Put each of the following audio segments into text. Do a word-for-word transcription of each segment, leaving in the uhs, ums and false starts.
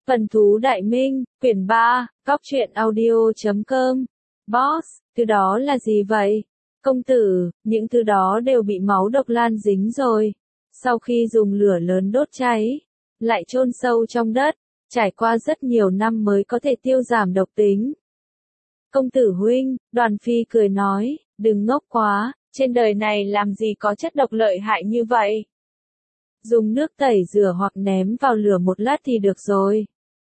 Vân Thú Đại Minh, quyển ba, góc truyện audio chấm com. Boss, thứ đó là gì vậy? Công tử, những thứ đó đều bị máu độc lan dính rồi. Sau khi dùng lửa lớn đốt cháy, lại chôn sâu trong đất, trải qua rất nhiều năm mới có thể tiêu giảm độc tính. Công tử huynh, Đoàn Phi cười nói, đừng ngốc quá, trên đời này làm gì có chất độc lợi hại như vậy. Dùng nước tẩy rửa hoặc ném vào lửa một lát thì được rồi.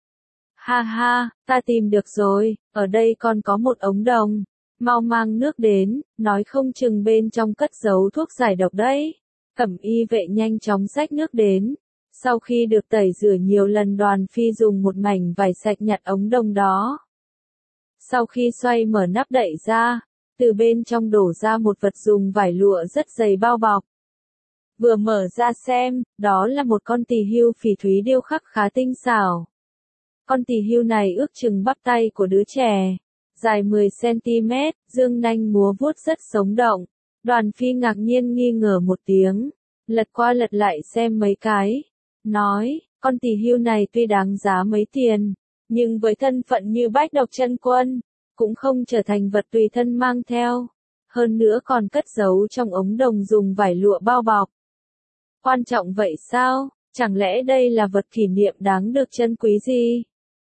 Ha ha, ta tìm được rồi, ở đây còn có một ống đồng. Mau mang nước đến, nói không chừng bên trong cất giấu thuốc giải độc đấy. Cẩm y vệ nhanh chóng xách nước đến. Sau khi được tẩy rửa nhiều lần, Đoàn Phi dùng một mảnh vải sạch nhặt ống đồng đó. Sau khi xoay mở nắp đậy ra, từ bên trong đổ ra một vật dùng vải lụa rất dày bao bọc. Vừa mở ra xem, đó là một con tỳ hưu phỉ thúy điêu khắc khá tinh xảo. Con tỳ hưu này ước chừng bắp tay của đứa trẻ, dài mười xăng-ti-mét, dương nanh múa vuốt rất sống động. Đoàn Phi ngạc nhiên nghi ngờ một tiếng, lật qua lật lại xem mấy cái, nói, con tỳ hưu này tuy đáng giá mấy tiền, nhưng với thân phận như Bách Độc Chân Quân, cũng không trở thành vật tùy thân mang theo, hơn nữa còn cất giấu trong ống đồng dùng vải lụa bao bọc. Quan trọng vậy sao? Chẳng lẽ đây là vật kỷ niệm đáng được trân quý gì?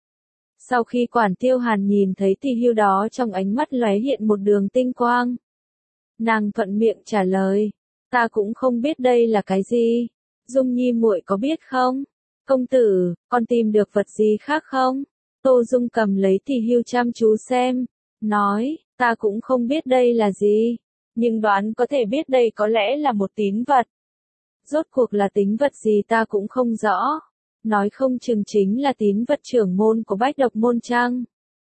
Sau khi Quản Tiêu Hàn nhìn thấy tỳ hưu đó, trong ánh mắt lóe hiện một đường tinh quang. Nàng thuận miệng trả lời, ta cũng không biết đây là cái gì. Dung Nhi muội có biết không? Công tử, con tìm được vật gì khác không? Tô Dung cầm lấy tỳ hưu chăm chú xem, nói, ta cũng không biết đây là gì, nhưng đoán có thể biết đây có lẽ là một tín vật. Rốt cuộc là tín vật gì ta cũng không rõ. Nói không chừng chính là tín vật trưởng môn của Bách Độc môn chăng?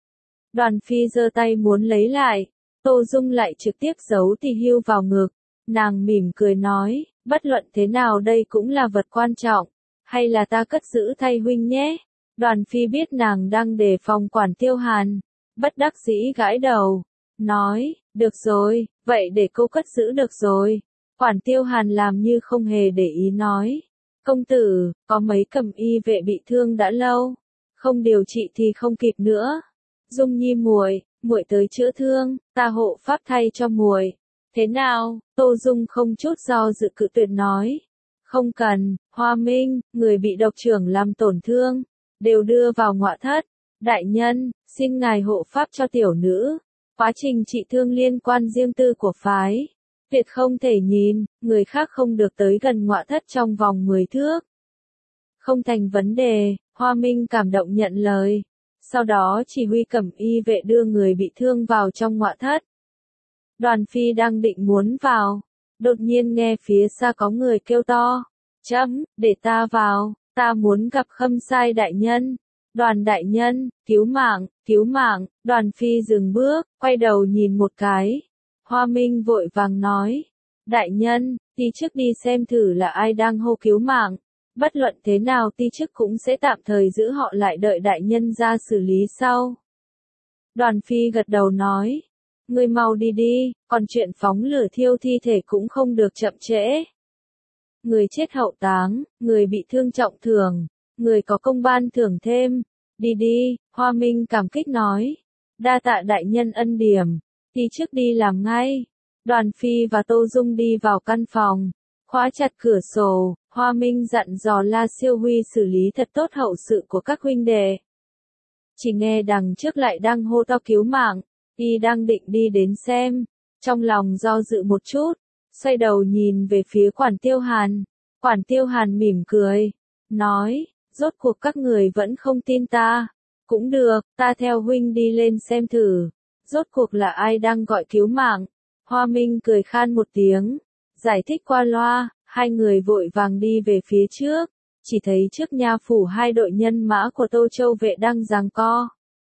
Đoàn Phi giơ tay muốn lấy lại, Tô Dung lại trực tiếp giấu tỳ hưu vào ngực. Nàng mỉm cười nói, bất luận thế nào đây cũng là vật quan trọng, hay là ta cất giữ thay huynh nhé. Đoàn Phi biết nàng đang đề phòng Quản Tiêu Hàn, bất đắc dĩ gãi đầu, nói, được rồi, vậy để cô cất giữ được rồi. Quản Tiêu Hàn làm như không hề để ý nói, công tử, có mấy cẩm y vệ bị thương đã lâu, không điều trị thì không kịp nữa. Dung Nhi muội, muội tới chữa thương, ta hộ pháp thay cho muội. Thế nào? Tô Dung không chút do dự cự tuyệt nói, không cần. Hoa Minh, người bị độc trưởng làm tổn thương, đều đưa vào ngọa thất. Đại nhân, xin ngài hộ pháp cho tiểu nữ. Quá trình trị thương liên quan riêng tư của phái, tuyệt không thể nhìn, người khác không được tới gần ngọa thất trong vòng mười thước. Không thành vấn đề, Hoa Minh cảm động nhận lời. Sau đó chỉ huy cẩm y vệ đưa người bị thương vào trong ngọa thất. Đoàn Phi đang định muốn vào, đột nhiên nghe phía xa có người kêu to, chấm, để ta vào, ta muốn gặp Khâm Sai đại nhân. Đoàn đại nhân, cứu mạng, cứu mạng. Đoàn Phi dừng bước, quay đầu nhìn một cái. Hoa Minh vội vàng nói, đại nhân, ti chức đi xem thử là ai đang hô cứu mạng. Bất luận thế nào ti chức cũng sẽ tạm thời giữ họ lại đợi đại nhân ra xử lý sau. Đoàn Phi gật đầu nói, ngươi mau đi đi, còn chuyện phóng lửa thiêu thi thể cũng không được chậm trễ. Người chết hậu táng, người bị thương trọng thưởng, người có công ban thưởng thêm. Đi đi, Hoa Minh cảm kích nói, đa tạ đại nhân ân điểm. Ti chức đi làm ngay. Đoàn Phi và Tô Dung đi vào căn phòng, khóa chặt cửa sổ. Hoa Minh dặn dò La Siêu Huy xử lý thật tốt hậu sự của các huynh đệ. Chỉ nghe đằng trước lại đang hô to cứu mạng, y đang định đi đến xem, trong lòng do dự một chút, xoay đầu nhìn về phía Quản Tiêu Hàn. Quản Tiêu Hàn mỉm cười, nói, rốt cuộc các người vẫn không tin ta. Cũng được, ta theo huynh đi lên xem thử. Rốt cuộc là ai đang gọi cứu mạng? Hoa Minh cười khan một tiếng, giải thích qua loa. Hai người vội vàng đi về phía trước, chỉ thấy trước nha phủ hai đội nhân mã của Tô Châu vệ đang giằng co.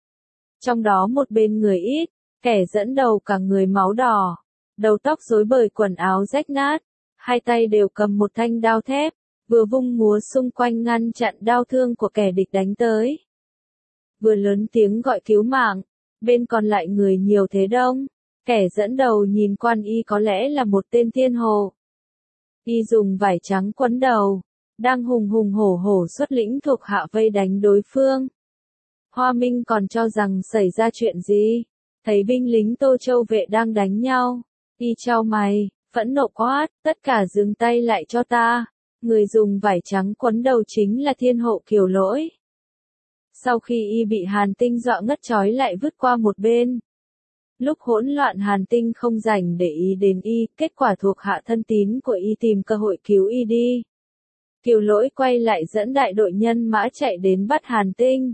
Trong đó một bên người ít, kẻ dẫn đầu cả người máu đỏ, đầu tóc rối bời, quần áo rách nát, hai tay đều cầm một thanh đao thép, vừa vung múa xung quanh ngăn chặn đao thương của kẻ địch đánh tới. Vừa lớn tiếng gọi cứu mạng, bên còn lại người nhiều thế đông, kẻ dẫn đầu nhìn quan y có lẽ là một tên thiên hồ. Y dùng vải trắng quấn đầu, đang hùng hùng hổ hổ xuất lĩnh thuộc hạ vây đánh đối phương. Hoa Minh còn cho rằng xảy ra chuyện gì, thấy binh lính Tô Châu vệ đang đánh nhau, y chau mày, phẫn nộ quát, tất cả dừng tay lại cho ta, người dùng vải trắng quấn đầu chính là thiên hộ Kiều Lỗi. Sau khi y bị Hàn Tinh dọa ngất trói lại vứt qua một bên. Lúc hỗn loạn Hàn Tinh không rảnh để ý đến y, kết quả thuộc hạ thân tín của y tìm cơ hội cứu y đi. Kiều Lỗi quay lại dẫn đại đội nhân mã chạy đến bắt Hàn Tinh.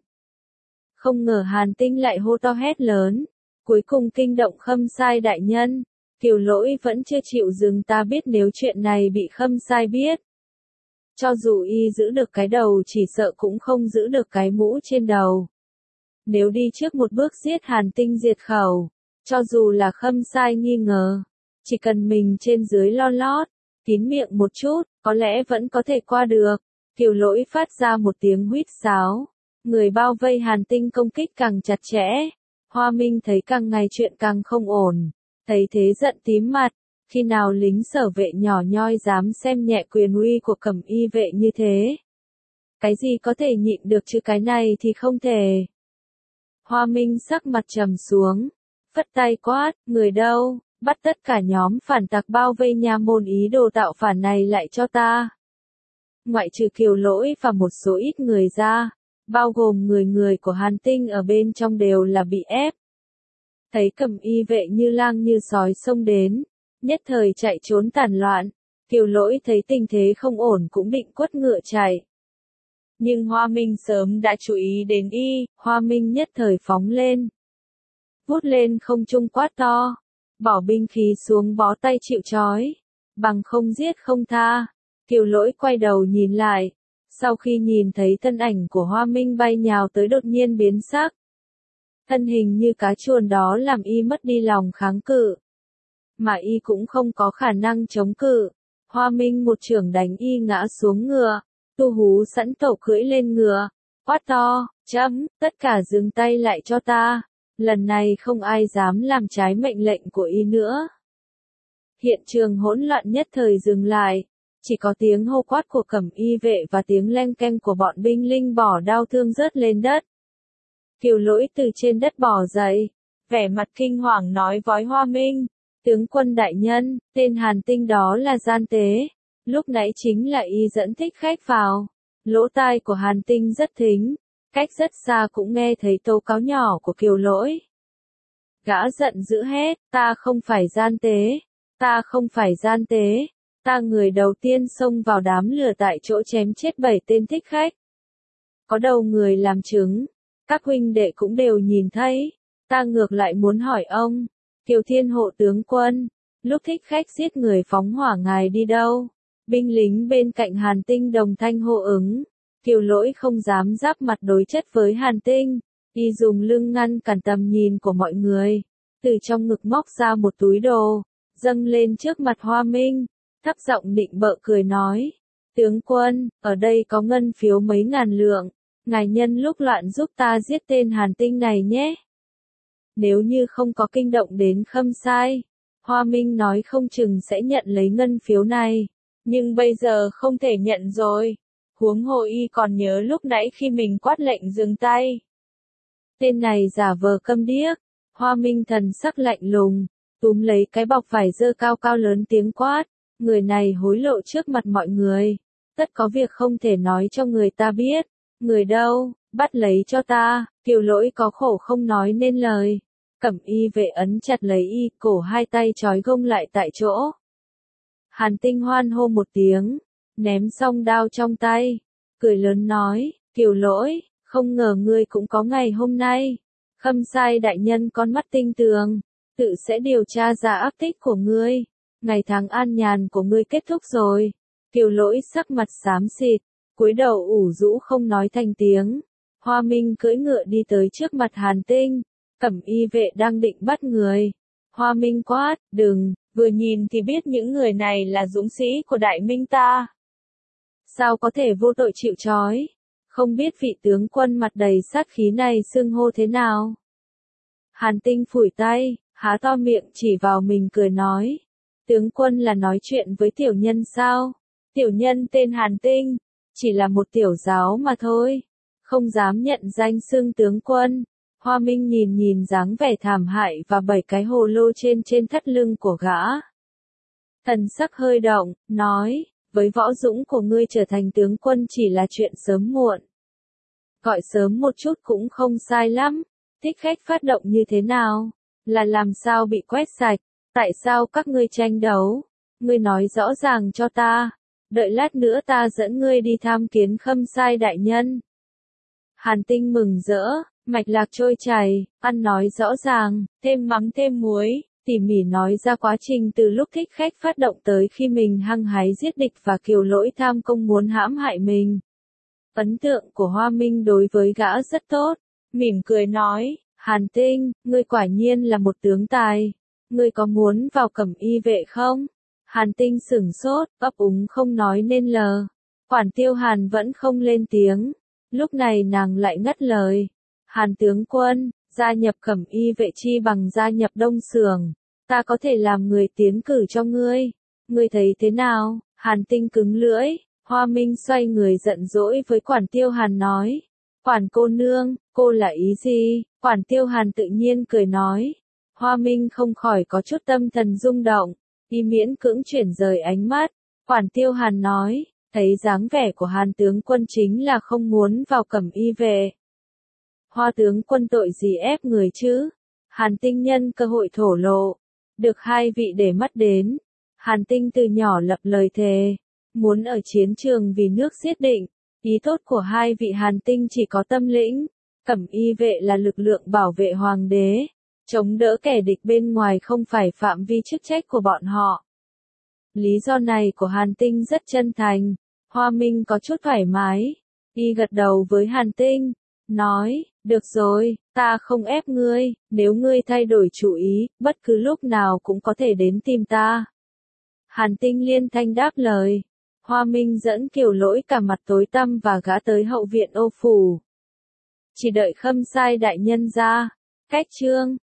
Không ngờ Hàn Tinh lại hô to hét lớn, cuối cùng kinh động Khâm Sai đại nhân. Kiều Lỗi vẫn chưa chịu dừng, ta biết nếu chuyện này bị Khâm Sai biết. Cho dù y giữ được cái đầu chỉ sợ cũng không giữ được cái mũ trên đầu. Nếu đi trước một bước giết Hàn Tinh diệt khẩu, cho dù là Khâm Sai nghi ngờ, chỉ cần mình trên dưới lo lót, kín miệng một chút, có lẽ vẫn có thể qua được. Kiều Lỗi phát ra một tiếng huýt sáo, người bao vây Hàn Tinh công kích càng chặt chẽ. Hoa Minh thấy càng ngày chuyện càng không ổn, thấy thế giận tím mặt, khi nào lính Sở Vệ nhỏ nhoi dám xem nhẹ quyền uy của Cẩm Y vệ như thế. Cái gì có thể nhịn được chứ cái này thì không thể. Hoa Minh sắc mặt trầm xuống, phất tay quát, người đâu, bắt tất cả nhóm phản tặc bao vây nha môn ý đồ tạo phản này lại cho ta. Ngoại trừ Kiều Lỗi và một số ít người ra, bao gồm người người của Hàn Tinh ở bên trong đều là bị ép. Thấy Cẩm Y vệ như lang như sói xông đến, nhất thời chạy trốn tản loạn. Kiều Lỗi thấy tình thế không ổn cũng định quất ngựa chạy. Nhưng Hoa Minh sớm đã chú ý đến y, Hoa Minh nhất thời phóng lên. Vút lên không trung quát to, bỏ binh khí xuống bó tay chịu trói, bằng không giết không tha. Kiều Lỗi quay đầu nhìn lại, sau khi nhìn thấy thân ảnh của Hoa Minh bay nhào tới đột nhiên biến sắc. Thân hình như cá chuồn đó làm y mất đi lòng kháng cự. Mà y cũng không có khả năng chống cự. Hoa Minh một chưởng đánh y ngã xuống ngựa, Tu Hú sẵn tẩu cưỡi lên ngựa, quát to, chấm, tất cả dừng tay lại cho ta, lần này không ai dám làm trái mệnh lệnh của y nữa. Hiện trường hỗn loạn nhất thời dừng lại, chỉ có tiếng hô quát của Cẩm Y vệ và tiếng leng keng của bọn binh lính bỏ đao thương rớt lên đất. Kiều Lỗi từ trên đất bò dậy, vẻ mặt kinh hoàng nói với Hoa Minh, tướng quân đại nhân, tên Hàn Tinh đó là gian tế, lúc nãy chính là y dẫn thích khách vào. Lỗ tai của Hàn Tinh rất thính, cách rất xa cũng nghe thấy tố cáo nhỏ của Kiều Lỗi. Gã giận dữ hét, ta không phải gian tế, ta không phải gian tế, ta người đầu tiên xông vào đám lửa tại chỗ chém chết bảy tên thích khách. Có đầu người làm chứng, các huynh đệ cũng đều nhìn thấy, ta ngược lại muốn hỏi ông, Kiều Thiên hộ tướng quân, lúc thích khách giết người phóng hỏa ngài đi đâu? Binh lính bên cạnh Hàn Tinh đồng thanh hô ứng. Kiều Lỗi không dám giáp mặt đối chất với Hàn Tinh, y dùng lưng ngăn cản tầm nhìn của mọi người, từ trong ngực móc ra một túi đồ, dâng lên trước mặt Hoa Minh, thấp giọng định bợ cười nói, tướng quân, ở đây có ngân phiếu mấy ngàn lượng, ngài nhân lúc loạn giúp ta giết tên Hàn Tinh này nhé. Nếu như không có kinh động đến Khâm Sai, Hoa Minh nói không chừng sẽ nhận lấy ngân phiếu này, nhưng bây giờ không thể nhận rồi. Huống hồ y còn nhớ lúc nãy khi mình quát lệnh dừng tay. Tên này giả vờ câm điếc, Hoa Minh thần sắc lạnh lùng, túm lấy cái bọc vải dơ cao cao lớn tiếng quát, người này hối lộ trước mặt mọi người, tất có việc không thể nói cho người ta biết, người đâu, bắt lấy cho ta. Kiều Lỗi có khổ không nói nên lời, Cẩm Y vệ ấn chặt lấy y, cổ hai tay trói gông lại tại chỗ. Hàn Tinh hoan hô một tiếng, ném xong đao trong tay, cười lớn nói, Kiều Lỗi, không ngờ ngươi cũng có ngày hôm nay. Khâm Sai đại nhân con mắt tinh tường, tự sẽ điều tra ra áp tích của ngươi. Ngày tháng an nhàn của ngươi kết thúc rồi. Kiều Lỗi sắc mặt xám xịt, cúi đầu ủ rũ không nói thành tiếng. Hoa Minh cưỡi ngựa đi tới trước mặt Hàn Tinh, Cẩm Y vệ đang định bắt người. Hoa Minh quát, đừng, vừa nhìn thì biết những người này là dũng sĩ của Đại Minh ta. Sao có thể vô tội chịu trói? Không biết vị tướng quân mặt đầy sát khí này xưng hô thế nào? Hàn Tinh phủi tay, há to miệng chỉ vào mình cười nói. Tướng quân là nói chuyện với tiểu nhân sao? Tiểu nhân tên Hàn Tinh, chỉ là một tiểu giáo mà thôi, không dám nhận danh xưng tướng quân. Hoa Minh nhìn nhìn dáng vẻ thảm hại và bảy cái hồ lô trên trên thắt lưng của gã. Thần sắc hơi động, nói, với võ dũng của ngươi trở thành tướng quân chỉ là chuyện sớm muộn. Gọi sớm một chút cũng không sai lắm, thích khách phát động như thế nào, là làm sao bị quét sạch, tại sao các ngươi tranh đấu, ngươi nói rõ ràng cho ta, đợi lát nữa ta dẫn ngươi đi tham kiến Khâm Sai đại nhân. Hàn Tinh mừng rỡ, mạch lạc trôi chảy, ăn nói rõ ràng, thêm mắm thêm muối, tỉ mỉ nói ra quá trình từ lúc thích khách phát động tới khi mình hăng hái giết địch và Kiều Lỗi tham công muốn hãm hại mình. Ấn tượng của Hoa Minh đối với gã rất tốt, mỉm cười nói, Hàn Tinh, ngươi quả nhiên là một tướng tài, ngươi có muốn vào cẩm y vệ không? Hàn Tinh sửng sốt, ấp úng không nói nên lời. Quản Tiêu Hàn vẫn không lên tiếng, lúc này nàng lại ngắt lời. Hàn tướng quân, gia nhập cẩm y vệ chi bằng gia nhập Đông Xưởng, ta có thể làm người tiến cử cho ngươi, ngươi thấy thế nào? Hàn Tinh cứng lưỡi, Hoa Minh xoay người giận dỗi với Quản Tiêu Hàn nói, Quản cô nương, cô là ý gì? Quản Tiêu Hàn tự nhiên cười nói, Hoa Minh không khỏi có chút tâm thần rung động, y miễn cưỡng chuyển rời ánh mắt, Quản Tiêu Hàn nói, thấy dáng vẻ của Hàn tướng quân chính là không muốn vào cẩm y vệ. Hoa tướng quân tội gì ép người chứ? Hàn Tinh nhân cơ hội thổ lộ, được hai vị để mắt đến. Hàn Tinh từ nhỏ lập lời thề, muốn ở chiến trường vì nước giết định. Ý tốt của hai vị Hàn Tinh chỉ có tâm lĩnh, cẩm y vệ là lực lượng bảo vệ hoàng đế, chống đỡ kẻ địch bên ngoài không phải phạm vi chức trách của bọn họ. Lý do này của Hàn Tinh rất chân thành, Hoa Minh có chút thoải mái, y gật đầu với Hàn Tinh, nói, được rồi, ta không ép ngươi, nếu ngươi thay đổi chủ ý, bất cứ lúc nào cũng có thể đến tìm ta. Hàn Tinh liên thanh đáp lời. Hoa Minh dẫn Kiều Lỗi cả mặt tối tăm và gã tới hậu viện Ô phủ. Chỉ đợi Khâm Sai đại nhân ra. Cách chương